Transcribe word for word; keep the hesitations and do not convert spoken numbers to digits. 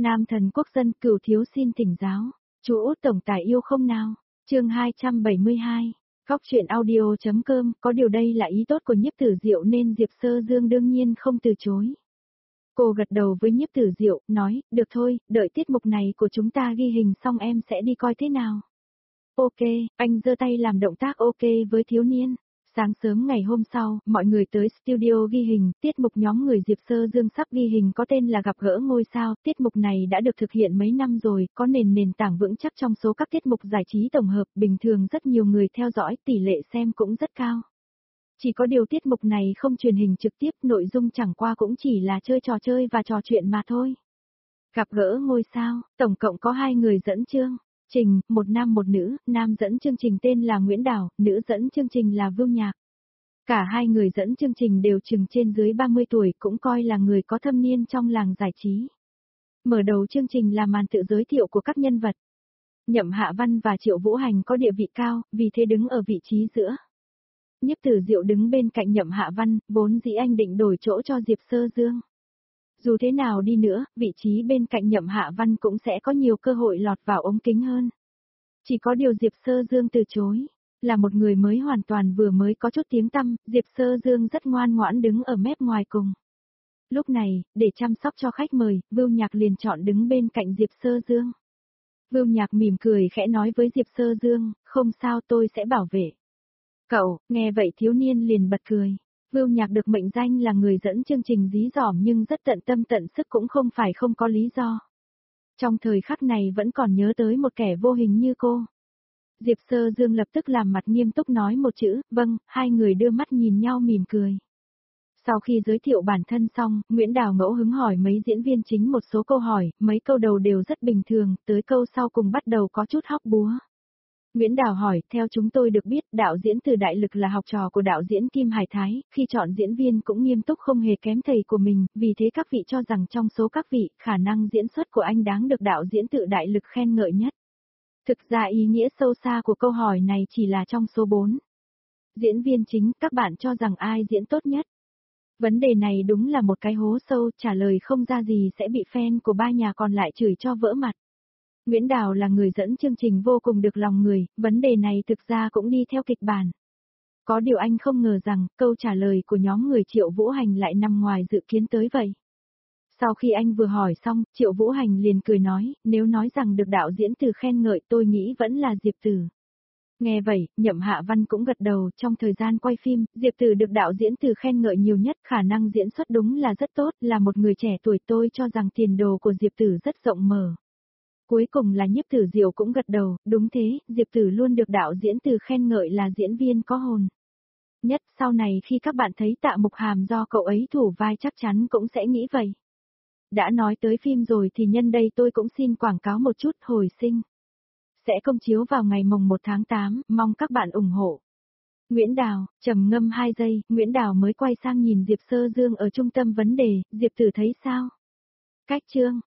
Nam thần quốc dân Cửu thiếu xin thỉnh giáo. Chú Út tổng tài yêu không nào? Chương hai trăm bảy mươi hai. Góc truyện audio.com, có điều đây là ý tốt của Nhiếp Tử Diệu nên Diệp Sơ Dương đương nhiên không từ chối. Cô gật đầu với Nhiếp Tử Diệu, nói, được thôi, đợi tiết mục này của chúng ta ghi hình xong em sẽ đi coi thế nào. Ok, anh giơ tay làm động tác ok với thiếu niên. Sáng sớm ngày hôm sau, mọi người tới studio ghi hình, tiết mục nhóm người Diệp Sơ Dương sắp ghi hình có tên là Gặp gỡ ngôi sao, tiết mục này đã được thực hiện mấy năm rồi, có nền nền tảng vững chắc trong số các tiết mục giải trí tổng hợp, bình thường rất nhiều người theo dõi, tỷ lệ xem cũng rất cao. Chỉ có điều tiết mục này không truyền hình trực tiếp, nội dung chẳng qua cũng chỉ là chơi trò chơi và trò chuyện mà thôi. Gặp gỡ ngôi sao, tổng cộng có hai người dẫn chương trình, một nam một nữ, nam dẫn chương trình tên là Nguyễn Đào, nữ dẫn chương trình là Vưu Nhạc. Cả hai người dẫn chương trình đều chừng trên dưới ba mươi tuổi, cũng coi là người có thâm niên trong làng giải trí. Mở đầu chương trình là màn tự giới thiệu của các nhân vật. Nhậm Hạ Văn và Triệu Vũ Hành có địa vị cao, vì thế đứng ở vị trí giữa. Nhiếp Tử Diệu đứng bên cạnh Nhậm Hạ Văn, vốn dĩ anh định đổi chỗ cho Diệp Sơ Dương. Dù thế nào đi nữa, vị trí bên cạnh Nhậm Hạ Văn cũng sẽ có nhiều cơ hội lọt vào ống kính hơn. Chỉ có điều Diệp Sơ Dương từ chối. Là một người mới hoàn toàn vừa mới có chút tiếng tăm, Diệp Sơ Dương rất ngoan ngoãn đứng ở mép ngoài cùng. Lúc này, để chăm sóc cho khách mời, Vưu Nhạc liền chọn đứng bên cạnh Diệp Sơ Dương. Vưu Nhạc mỉm cười khẽ nói với Diệp Sơ Dương, không sao tôi sẽ bảo vệ. Cậu, nghe vậy thiếu niên liền bật cười. Vưu Nhạc được mệnh danh là người dẫn chương trình dí dỏm nhưng rất tận tâm tận sức cũng không phải không có lý do. Trong thời khắc này vẫn còn nhớ tới một kẻ vô hình như cô. Diệp Sơ Dương lập tức làm mặt nghiêm túc nói một chữ, vâng, hai người đưa mắt nhìn nhau mỉm cười. Sau khi giới thiệu bản thân xong, Nguyễn Đào ngẫu hứng hỏi mấy diễn viên chính một số câu hỏi, mấy câu đầu đều rất bình thường, tới câu sau cùng bắt đầu có chút hóc búa. Nguyễn Đào hỏi, theo chúng tôi được biết, đạo diễn Từ Đại Lực là học trò của đạo diễn Kim Hải Thái, khi chọn diễn viên cũng nghiêm túc không hề kém thầy của mình, vì thế các vị cho rằng trong số các vị, khả năng diễn xuất của anh đáng được đạo diễn Từ Đại Lực khen ngợi nhất. Thực ra ý nghĩa sâu xa của câu hỏi này chỉ là trong số bốn. Diễn viên chính, các bạn cho rằng ai diễn tốt nhất? Vấn đề này đúng là một cái hố sâu, trả lời không ra gì sẽ bị fan của ba nhà còn lại chửi cho vỡ mặt. Nguyễn Đào là người dẫn chương trình vô cùng được lòng người, vấn đề này thực ra cũng đi theo kịch bản. Có điều anh không ngờ rằng, câu trả lời của nhóm người Triệu Vũ Hành lại nằm ngoài dự kiến tới vậy. Sau khi anh vừa hỏi xong, Triệu Vũ Hành liền cười nói, nếu nói rằng được đạo diễn Từ khen ngợi tôi nghĩ vẫn là Diệp Tử. Nghe vậy, Nhậm Hạ Văn cũng gật đầu, trong thời gian quay phim, Diệp Tử được đạo diễn Từ khen ngợi nhiều nhất, khả năng diễn xuất đúng là rất tốt, là một người trẻ tuổi tôi cho rằng tiền đồ của Diệp Tử rất rộng mở. Cuối cùng là Nhiếp Tử Diệu cũng gật đầu, đúng thế, Diệp Tử luôn được đạo diễn Từ khen ngợi là diễn viên có hồn. Nhất sau này khi các bạn thấy Tạ Mục Hàm do cậu ấy thủ vai chắc chắn cũng sẽ nghĩ vậy. Đã nói tới phim rồi thì nhân đây tôi cũng xin quảng cáo một chút, Hồi Sinh sẽ công chiếu vào ngày mồng một tháng tám, mong các bạn ủng hộ. Nguyễn Đào, trầm ngâm hai giây, Nguyễn Đào mới quay sang nhìn Diệp Sơ Dương ở trung tâm vấn đề, Diệp Tử thấy sao? Cách chương